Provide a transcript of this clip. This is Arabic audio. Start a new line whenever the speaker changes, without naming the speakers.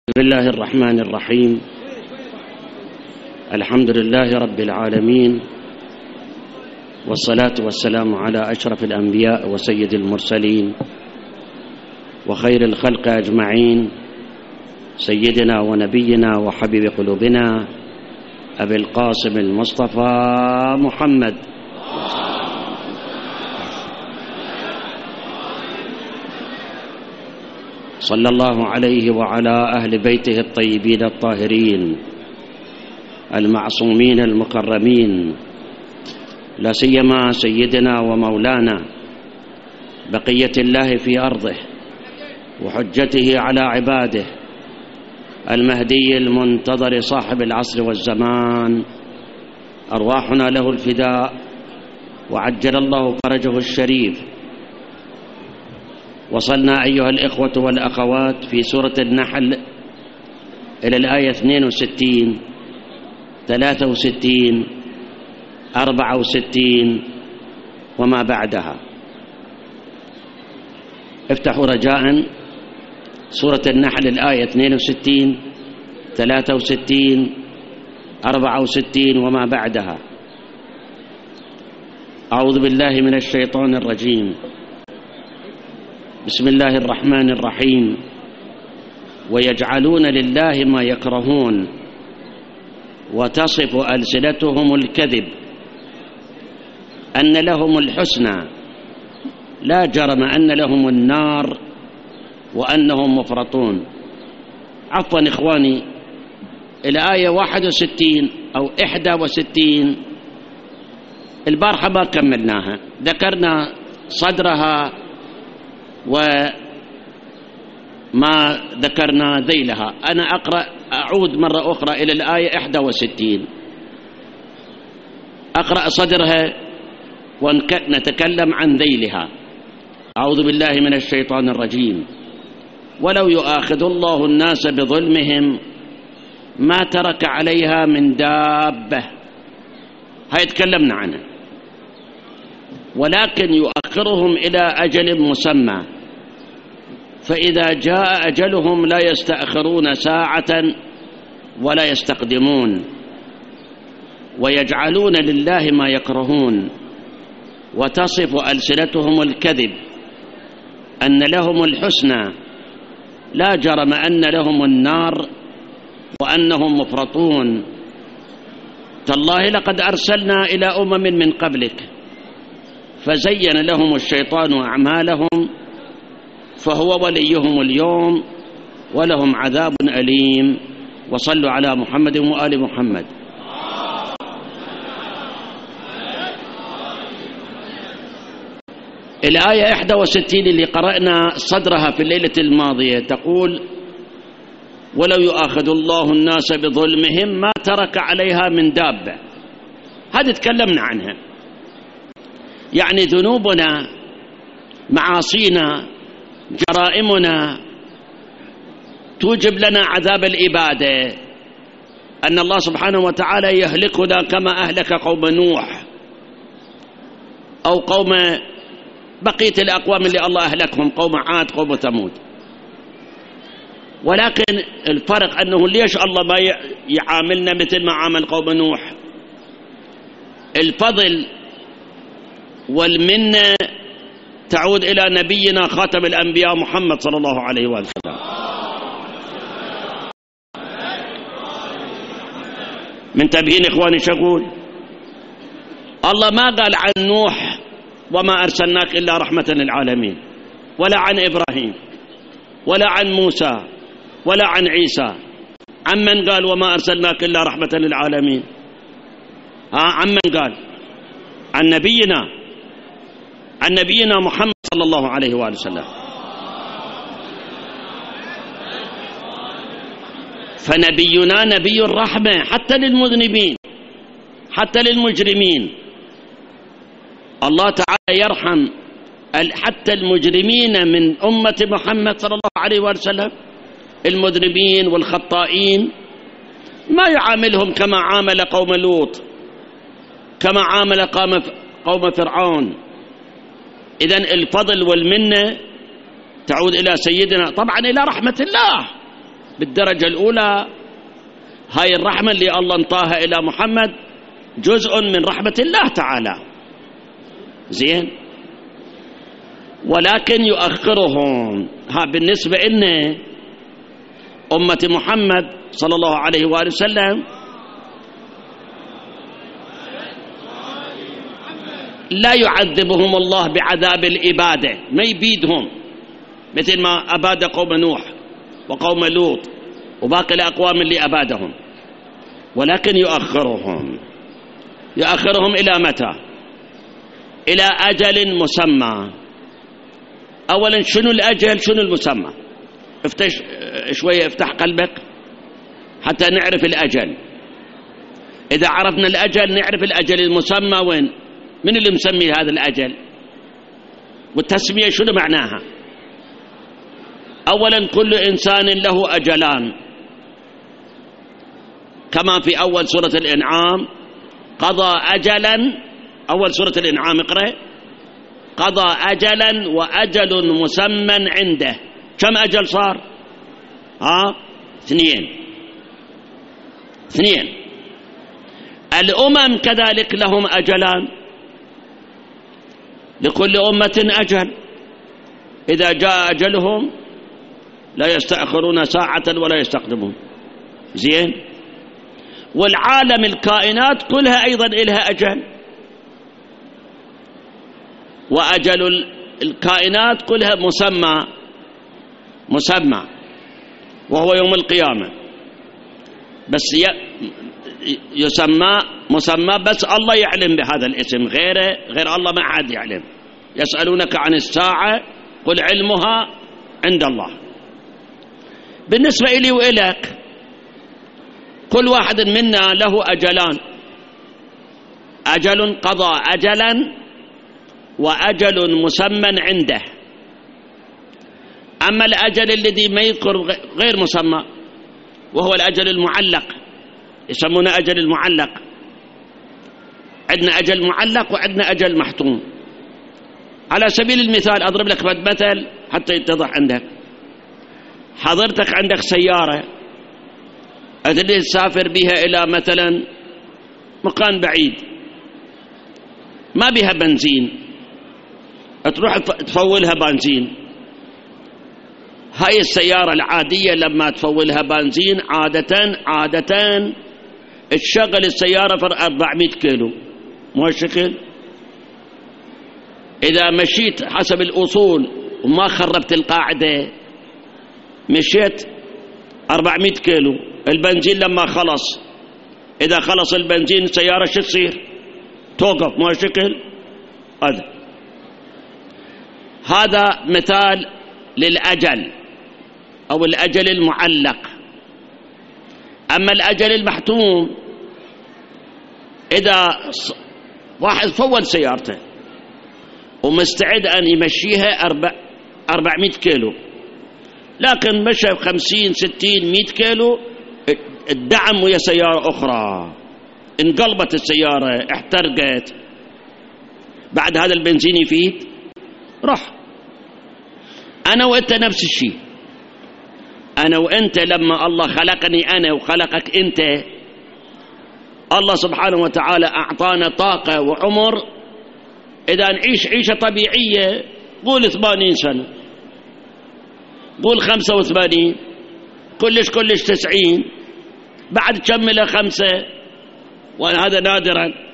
بسم الله الرحمن الرحيم. الحمد لله رب العالمين، والصلاة والسلام على أشرف الأنبياء وسيد المرسلين وخير الخلق أجمعين، سيدنا ونبينا وحبيب قلوبنا أبي القاسم المصطفى محمد صلى الله عليه وعلى أهل بيته الطيبين الطاهرين المعصومين المكرمين، لا سيما سيدنا ومولانا بقية الله في أرضه وحجته على عباده المهدي المنتظر صاحب العصر والزمان، أرواحنا له الفداء وعجل الله فرجه الشريف. وصلنا أيها الإخوة والأخوات في سورة النحل إلى الآية 62 63 64 وما بعدها. افتحوا رجاء سورة النحل الآية 62 63 64 وما بعدها. أعوذ بالله من الشيطان الرجيم. بسم الله الرحمن الرحيم. ويجعلون لله ما يكرهون وتصف ألسنتهم الكذب أن لهم الحسنى لا جرم أن لهم النار وأنهم مفرطون. عفوا إخواني، الآية 61 أو 61 البارحة ما كملناها، ذكرنا صدرها وما ذكرنا ذيلها. أنا أعود مرة أخرى إلى الآية 61، أقرأ صدرها ونتكلم عن ذيلها. أعوذ بالله من الشيطان الرجيم. ولو يؤاخذ الله الناس بظلمهم ما ترك عليها من دابة، هاي تكلمنا عنها، ولكن يؤخرهم إلى أجل مسمى، فإذا جاء أجلهم لا يستأخرون ساعة ولا يستقدمون. ويجعلون لله ما يكرهون وتصف ألسنتهم الكذب أن لهم الحسنى لا جرم أن لهم النار وأنهم مفرطون. تالله لقد أرسلنا إلى أمم من قبلك فزين لهم الشيطان أعمالهم فهو وليهم اليوم ولهم عذاب أليم. وصلوا على محمد وآل محمد. الآية 61 اللي قرأنا صدرها في الليلة الماضية تقول: ولو يؤاخذ الله الناس بظلمهم ما ترك عليها من دابة. هذه تكلمنا عنها، يعني ذنوبنا، معاصينا، جرائمنا توجب لنا عذاب الإبادة، أن الله سبحانه وتعالى يهلكنا كما أهلك قوم نوح أو قوم بقية الأقوام اللي الله أهلكهم، قوم عاد قوم ثمود. ولكن الفرق أنه ليش الله ما يعاملنا مثل ما عامل قوم نوح؟ الفضل والمنة تعود إلى نبينا خاتم الأنبياء محمد صلى الله عليه وسلم. من تبهين إخواني شقول الله ما قال عن نوح وما أرسلناك إلا رحمة للعالمين، ولا عن إبراهيم، ولا عن موسى، ولا عن عيسى. عن من قال وما أرسلناك إلا رحمة للعالمين؟ عن من قال؟ عن نبينا محمد صلى الله عليه وآله وسلم. فنبينا نبي الرحمة حتى للمذنبين حتى للمجرمين. الله تعالى يرحم حتى المجرمين من أمة محمد صلى الله عليه وآله وسلم، المذنبين والخطائين، ما يعاملهم كما عامل قوم لوط، كما عامل قوم فرعون. إذن الفضل والمنة تعود إلى سيدنا، طبعا إلى رحمة الله، بالدرجة الأولى هاي الرحمة اللي الله انطاها إلى محمد جزء من رحمة الله تعالى، زين، ولكن يؤخرهم. ها بالنسبة إن أمة محمد صلى الله عليه وآله وسلم لا يعذبهم الله بعذاب الإبادة، ما يبيدهم مثل ما أباد قوم نوح وقوم لوط وباقي الأقوام اللي أبادهم، ولكن يؤخرهم إلى متى؟ إلى أجل مسمى. أولا شنو الأجل، شنو المسمى؟ افتح قلبك حتى نعرف الأجل. إذا عرفنا الأجل نعرف الأجل المسمى وين، من اللي مسمي هذا الأجل، والتسمية شنو معناها؟ أولا كل إنسان له أجلان، كما في أول سورة الإنعام قضى أجلا. أول سورة الإنعام اقرأ: قضى أجلا وأجل مسمى عنده. كم أجل صار؟ 2. الأمم كذلك لهم أجلان، لكل أمة أجل، إذا جاء أجلهم لا يستأخرون ساعة ولا يستقدمون، زين. والعالم الكائنات كلها أيضا إلها أجل، وأجل الكائنات كلها مسمى وهو يوم القيامة، بس يسمى مسمى، بس الله يعلم بهذا الاسم، غير الله ما حد يعلم. يسألونك عن الساعة قل علمها عند الله. بالنسبة إلي وإلك كل واحد منا له أجلان، أجل قضى أجلا وأجل مسمى عنده. أما الأجل الذي ما يذكر غير مسمى وهو الأجل المعلق، يسمونه أجل المعلق. عندنا أجل معلق وعندنا أجل محتوم. على سبيل المثال أضرب لك مثل حتى يتضح عندك. حضرتك عندك سيارة تريد تسافر بها إلى مثلا مكان بعيد، ما بها بنزين، تروح تفولها بنزين. هاي السيارة العادية لما تفولها بنزين عادة تشغل السيارة في 400 كيلو، مو هالشكل؟ إذا مشيت حسب الأصول وما خربت القاعدة مشيت 400 كيلو، البنزين لما خلص، إذا خلص البنزين السيارة شو تصير؟ توقف، مو هالشكل؟ هذا مثال للأجل أو الأجل المعلق. أما الأجل المحتوم، إذا واحد فول سيارته ومستعد أن يمشيها 400 كيلو، لكن مشى 50 60 100 كيلو الدعم ويا سيارة أخرى، انقلبت السيارة، احترقت، بعد هذا البنزين يفيد؟ روح. أنا وأنت نفس الشيء. أنا وأنت لما الله خلقني أنا وخلقك أنت، الله سبحانه وتعالى أعطانا طاقة وعمر. إذا نعيش عيشة طبيعية قول 80 سنة، قول 85، كلش 90، بعد تكمل 5، وهذا نادرا.